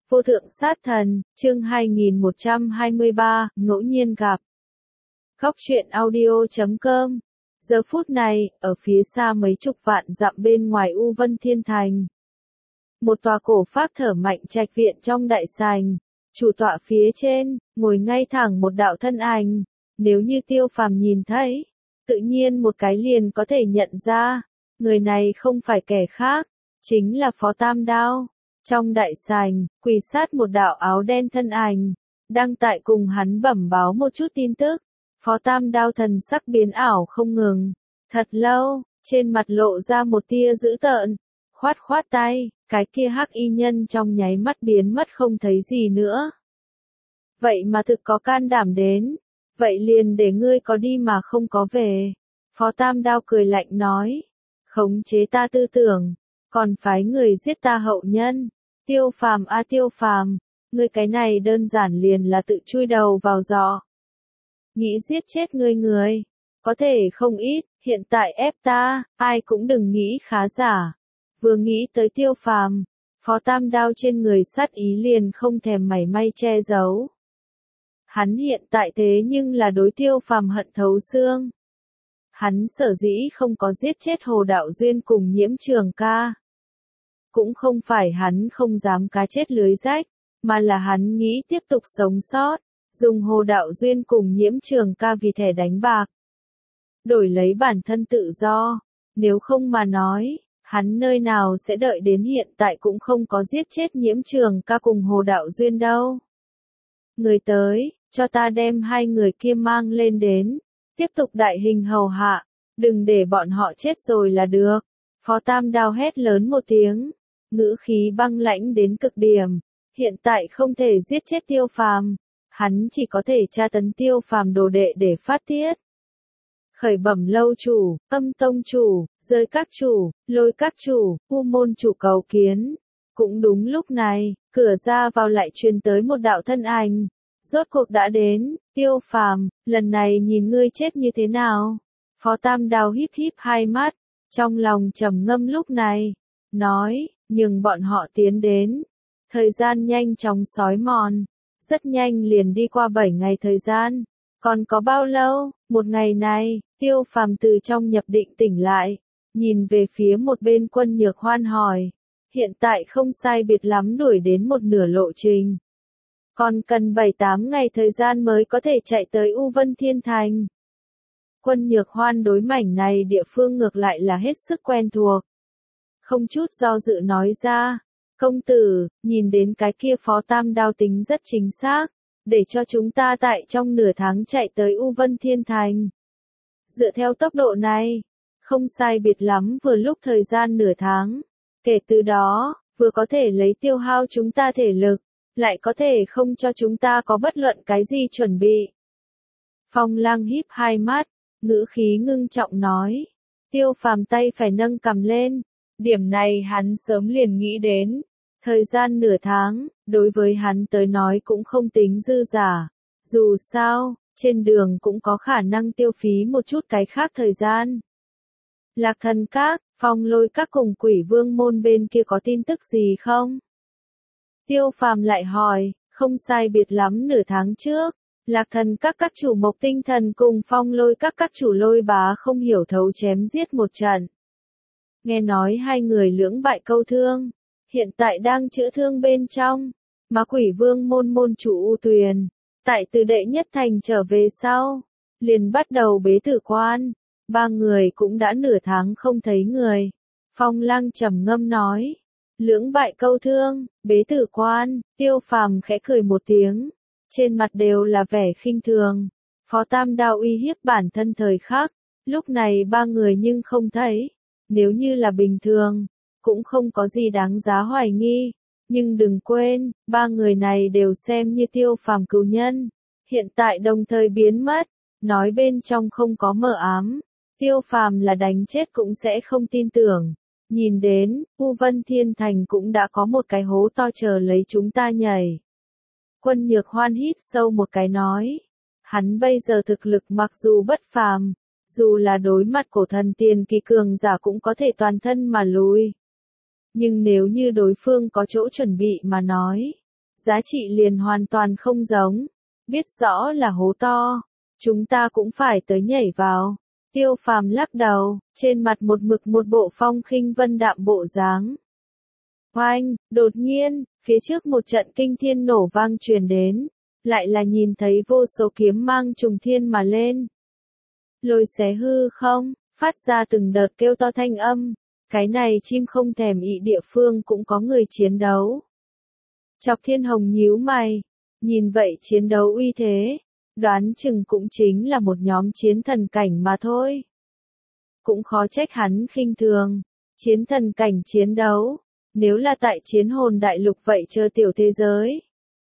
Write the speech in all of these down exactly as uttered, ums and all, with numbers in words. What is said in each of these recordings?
Vô thượng sát thần, chương hai nghìn một trăm hai mươi ba, ngẫu nhiên gặp. Góc truyện audio chấm com. Giờ phút này, ở phía xa mấy chục vạn dặm bên ngoài U Vân Thiên Thành. Một tòa cổ phác thở mạnh trạch viện trong đại sảnh, chủ tọa phía trên, ngồi ngay thẳng một đạo thân ảnh. Nếu như Tiêu Phàm nhìn thấy, tự nhiên một cái liền có thể nhận ra, người này không phải kẻ khác, chính là Phó Tam Đao. Trong đại sảnh, quỳ sát một đạo áo đen thân ảnh, đang tại cùng hắn bẩm báo một chút tin tức. Phó Tam Đao thần sắc biến ảo không ngừng, thật lâu, trên mặt lộ ra một tia dữ tợn, khoát khoát tay, cái kia hắc y nhân trong nháy mắt biến mất không thấy gì nữa. Vậy mà thực có can đảm đến, vậy liền để ngươi có đi mà không có về. Phó Tam Đao cười lạnh nói, khống chế ta tư tưởng, còn phái người giết ta hậu nhân. Tiêu Phàm a Tiêu Phàm, ngươi cái này đơn giản liền là tự chui đầu vào giỏ. Nghĩ giết chết ngươi người, có thể không ít, hiện tại ép ta, ai cũng đừng nghĩ khá giả. Vừa nghĩ tới Tiêu Phàm, Phó Tam Đao trên người sát ý liền không thèm mảy may che giấu. Hắn hiện tại thế nhưng là đối Tiêu Phàm hận thấu xương. Hắn sở dĩ không có giết chết Hồ Đạo Duyên cùng Nhiễm Trường Ca. Cũng không phải hắn không dám cá chết lưới rách, mà là hắn nghĩ tiếp tục sống sót, dùng Hồ Đạo Duyên cùng Nhiễm Trường Ca vì thẻ đánh bạc. Đổi lấy bản thân tự do, nếu không mà nói, hắn nơi nào sẽ đợi đến hiện tại cũng không có giết chết Nhiễm Trường Ca cùng Hồ Đạo Duyên đâu. Người tới, cho ta đem hai người kia mang lên đến, tiếp tục đại hình hầu hạ, đừng để bọn họ chết rồi là được. Phó Tam Đao hét lớn một tiếng, ngữ khí băng lãnh đến cực điểm, hiện tại không thể giết chết Tiêu Phàm, hắn chỉ có thể tra tấn Tiêu Phàm đồ đệ để phát tiết. Khởi bẩm lâu chủ, Âm tông chủ, Giới các chủ, Lôi các chủ, U môn chủ cầu kiến. Cũng đúng lúc này, cửa ra vào lại truyền tới một đạo thân ảnh, rốt cuộc đã đến. Tiêu Phàm, lần này nhìn ngươi chết như thế nào? Phó Tam Đao híp híp hai mắt, trong lòng trầm ngâm lúc này, nói, nhưng bọn họ tiến đến. Thời gian nhanh chóng sói mòn, rất nhanh liền đi qua bảy ngày thời gian. Còn có bao lâu? Một ngày này, Tiêu Phàm từ trong nhập định tỉnh lại, nhìn về phía một bên Quân Nhược Hoan hỏi, hiện tại không sai biệt lắm đuổi đến một nửa lộ trình. Còn cần bảy tám ngày thời gian mới có thể chạy tới U Vân Thiên Thành. Quân Nhược Hoan đối mảnh này địa phương ngược lại là hết sức quen thuộc. Không chút do dự nói ra, công tử, nhìn đến cái kia Phó Tam Đao tính rất chính xác, để cho chúng ta tại trong nửa tháng chạy tới U Vân Thiên Thành. Dựa theo tốc độ này, không sai biệt lắm vừa lúc thời gian nửa tháng, kể từ đó, vừa có thể lấy tiêu hao chúng ta thể lực, lại có thể không cho chúng ta có bất luận cái gì chuẩn bị. Phong Lang híp hai mắt, ngữ khí ngưng trọng nói, Tiêu Phàm tay phải nâng cầm lên, điểm này hắn sớm liền nghĩ đến, thời gian nửa tháng, đối với hắn tới nói cũng không tính dư giả, dù sao, trên đường cũng có khả năng tiêu phí một chút cái khác thời gian. Lạc Thần Các, Phong Lôi Các cùng Quỷ Vương môn bên kia có tin tức gì không? Tiêu Phàm lại hỏi, không sai biệt lắm nửa tháng trước, Lạc Thần Các các chủ Mộc Tinh Thần cùng Phong Lôi Các các chủ Lôi Bá không hiểu thấu chém giết một trận. Nghe nói hai người lưỡng bại câu thương, hiện tại đang chữa thương bên trong, mà Quỷ Vương môn môn chủ U Tuyền, tại từ đệ nhất thành trở về sau, liền bắt đầu bế tử quan, ba người cũng đã nửa tháng không thấy người. Phong Lang trầm ngâm nói, lưỡng bại câu thương, bế tử quan. Tiêu Phàm khẽ cười một tiếng, trên mặt đều là vẻ khinh thường. Phó Tam Đao uy hiếp bản thân thời khắc, lúc này ba người nhưng không thấy, nếu như là bình thường, cũng không có gì đáng giá hoài nghi. Nhưng đừng quên, ba người này đều xem như Tiêu Phàm cừu nhân, hiện tại đồng thời biến mất, nói bên trong không có mờ ám, Tiêu Phàm là đánh chết cũng sẽ không tin tưởng. Nhìn đến, U Vân Thiên Thành cũng đã có một cái hố to chờ lấy chúng ta nhảy. Quân Nhược Hoan hít sâu một cái nói, hắn bây giờ thực lực mặc dù bất phàm, dù là đối mặt cổ thần tiền kỳ cường giả cũng có thể toàn thân mà lùi. Nhưng nếu như đối phương có chỗ chuẩn bị mà nói, giá trị liền hoàn toàn không giống. Biết rõ là hố to, chúng ta cũng phải tới nhảy vào. Tiêu Phàm lắc đầu, trên mặt một mực một bộ phong khinh vân đạm bộ dáng. Oanh, đột nhiên, phía trước một trận kinh thiên nổ vang truyền đến, lại là nhìn thấy vô số kiếm mang trùng thiên mà lên. Lôi xé hư không, phát ra từng đợt kêu to thanh âm, cái này chim không thèm ị địa phương cũng có người chiến đấu. Chọc Thiên Hồng nhíu mày, nhìn vậy chiến đấu uy thế, đoán chừng cũng chính là một nhóm chiến thần cảnh mà thôi. Cũng khó trách hắn khinh thường, chiến thần cảnh chiến đấu, nếu là tại chiến hồn đại lục vậy chờ tiểu thế giới.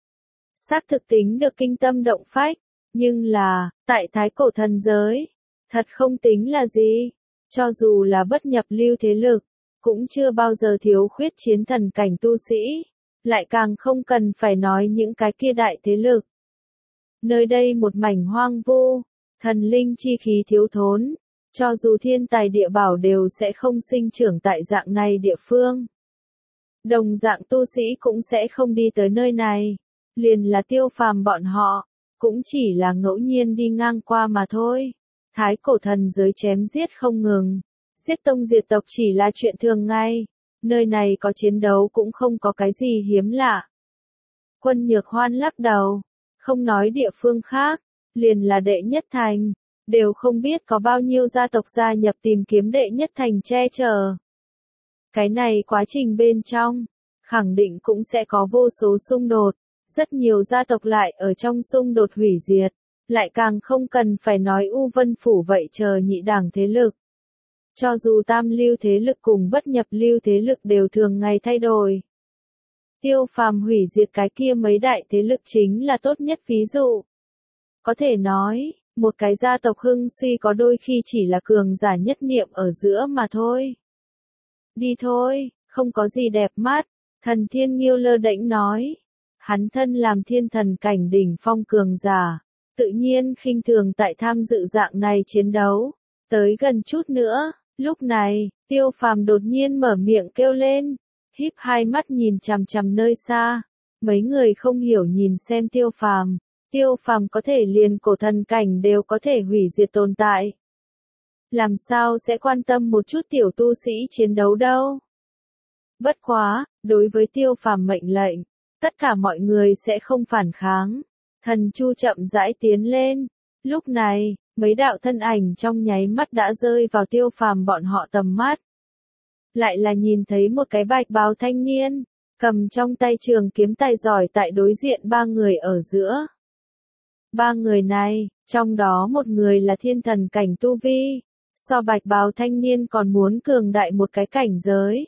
Xác thực tính được kinh tâm động phách, nhưng là, tại thái cổ thần giới, thật không tính là gì, cho dù là bất nhập lưu thế lực, cũng chưa bao giờ thiếu khuyết chiến thần cảnh tu sĩ, lại càng không cần phải nói những cái kia đại thế lực. Nơi đây một mảnh hoang vu, thần linh chi khí thiếu thốn, cho dù thiên tài địa bảo đều sẽ không sinh trưởng tại dạng này địa phương. Đồng dạng tu sĩ cũng sẽ không đi tới nơi này, liền là Tiêu Phàm bọn họ, cũng chỉ là ngẫu nhiên đi ngang qua mà thôi. Thái cổ thần giới chém giết không ngừng, giết tông diệt tộc chỉ là chuyện thường ngày, nơi này có chiến đấu cũng không có cái gì hiếm lạ. Quân Nhược Hoan lắc đầu, không nói địa phương khác, liền là đệ nhất thành, đều không biết có bao nhiêu gia tộc gia nhập tìm kiếm đệ nhất thành che chở. Cái này quá trình bên trong, khẳng định cũng sẽ có vô số xung đột, rất nhiều gia tộc lại ở trong xung đột hủy diệt, lại càng không cần phải nói U Vân Phủ vậy chờ nhị đảng thế lực. Cho dù tam lưu thế lực cùng bất nhập lưu thế lực đều thường ngày thay đổi. Tiêu Phàm hủy diệt cái kia mấy đại thế lực chính là tốt nhất ví dụ. Có thể nói, một cái gia tộc hưng suy có đôi khi chỉ là cường giả nhất niệm ở giữa mà thôi. Đi thôi, không có gì đẹp mắt, Thần Thiên Nghiêu lơ đễnh nói. Hắn thân làm thiên thần cảnh đỉnh phong cường giả, tự nhiên khinh thường tại tham dự dạng này chiến đấu. Tới gần chút nữa, lúc này, Tiêu Phàm đột nhiên mở miệng kêu lên, híp hai mắt nhìn chằm chằm nơi xa. Mấy người không hiểu nhìn xem Tiêu Phàm, Tiêu Phàm có thể liền cổ thần cảnh đều có thể hủy diệt tồn tại. Làm sao sẽ quan tâm một chút tiểu tu sĩ chiến đấu đâu? Bất quá, đối với Tiêu Phàm mệnh lệnh, tất cả mọi người sẽ không phản kháng. Thần Chu chậm rãi tiến lên. Lúc này, mấy đạo thân ảnh trong nháy mắt đã rơi vào Tiêu Phàm bọn họ tầm mắt. Lại là nhìn thấy một cái bạch bào thanh niên, cầm trong tay trường kiếm tài giỏi tại đối diện ba người ở giữa. Ba người này, trong đó một người là thiên thần cảnh tu vi, so bạch bào thanh niên còn muốn cường đại một cái cảnh giới.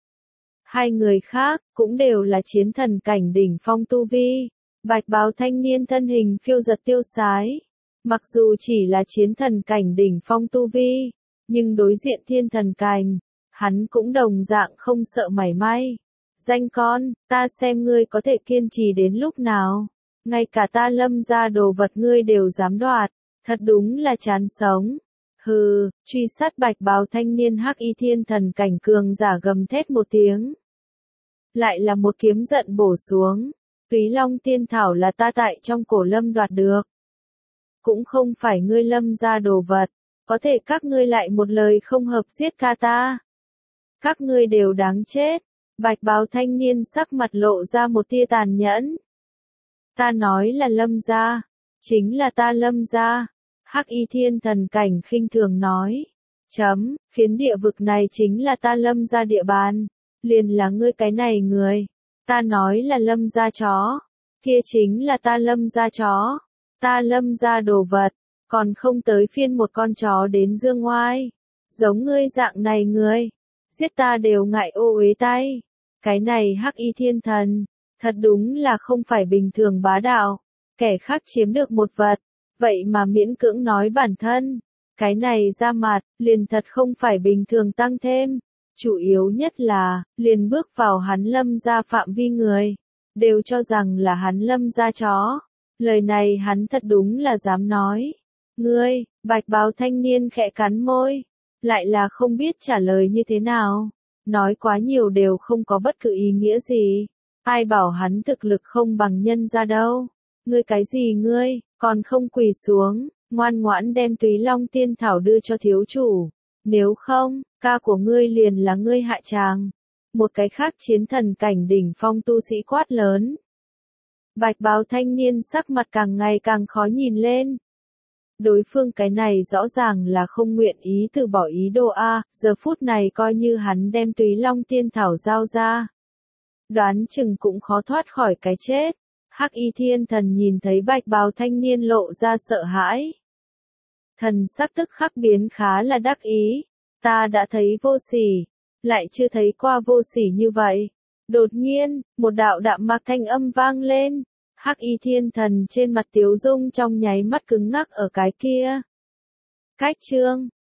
Hai người khác, cũng đều là chiến thần cảnh đỉnh phong tu vi. Bạch bào thanh niên thân hình phiêu giật tiêu sái. Mặc dù chỉ là chiến thần cảnh đỉnh phong tu vi, nhưng đối diện thiên thần cảnh, hắn cũng đồng dạng không sợ mảy may. Danh con, ta xem ngươi có thể kiên trì đến lúc nào. Ngay cả ta Lâm gia đồ vật ngươi đều dám đoạt, thật đúng là chán sống. Hừ, truy sát bạch bào thanh niên hắc y thiên thần cảnh cường giả gầm thét một tiếng. Lại là một kiếm giận bổ xuống. Túy Long tiên thảo là ta tại trong cổ Lâm đoạt được. Cũng không phải ngươi Lâm gia đồ vật, có thể các ngươi lại một lời không hợp giết ca ta. Các ngươi đều đáng chết. Bạch bào thanh niên sắc mặt lộ ra một tia tàn nhẫn. Ta nói là Lâm gia, chính là ta Lâm gia. Hắc y thiên thần cảnh khinh thường nói. Chấm, phiến địa vực này chính là ta Lâm gia địa bàn. Liền là ngươi cái này người. Ta nói là Lâm gia chó. Kia chính là ta Lâm gia chó. Ta Lâm gia đồ vật. Còn không tới phiên một con chó đến dương ngoai. Giống ngươi dạng này người. Giết ta đều ngại ô uế tay. Cái này hắc y thiên thần. Thật đúng là không phải bình thường bá đạo. Kẻ khác chiếm được một vật. Vậy mà miễn cưỡng nói bản thân. Cái này ra mặt, liền thật không phải bình thường tăng thêm. Chủ yếu nhất là, liền bước vào hắn Lâm gia phạm vi người. Đều cho rằng là hắn Lâm gia chó. Lời này hắn thật đúng là dám nói. Ngươi, bạch bào thanh niên khẽ cắn môi. Lại là không biết trả lời như thế nào. Nói quá nhiều đều không có bất cứ ý nghĩa gì. Ai bảo hắn thực lực không bằng nhân ra đâu. Ngươi cái gì ngươi, còn không quỳ xuống, ngoan ngoãn đem Túy Long tiên thảo đưa cho thiếu chủ. Nếu không, ca của ngươi liền là ngươi hại chàng. Một cái khác chiến thần cảnh đỉnh phong tu sĩ quát lớn. Bạch bào thanh niên sắc mặt càng ngày càng khó nhìn lên. Đối phương cái này rõ ràng là không nguyện ý từ bỏ ý đồ A, giờ phút này coi như hắn đem Túy Long tiên thảo giao ra. Đoán chừng cũng khó thoát khỏi cái chết. Hắc y thiên thần nhìn thấy bạch bào thanh niên lộ ra sợ hãi. Thần sắc tức khắc biến khá là đắc ý. Ta đã thấy vô sỉ, lại chưa thấy qua vô sỉ như vậy. Đột nhiên, một đạo đạm mạc thanh âm vang lên. Hắc y thiên thần trên mặt tiếu dung trong nháy mắt cứng ngắc ở cái kia. Cách chương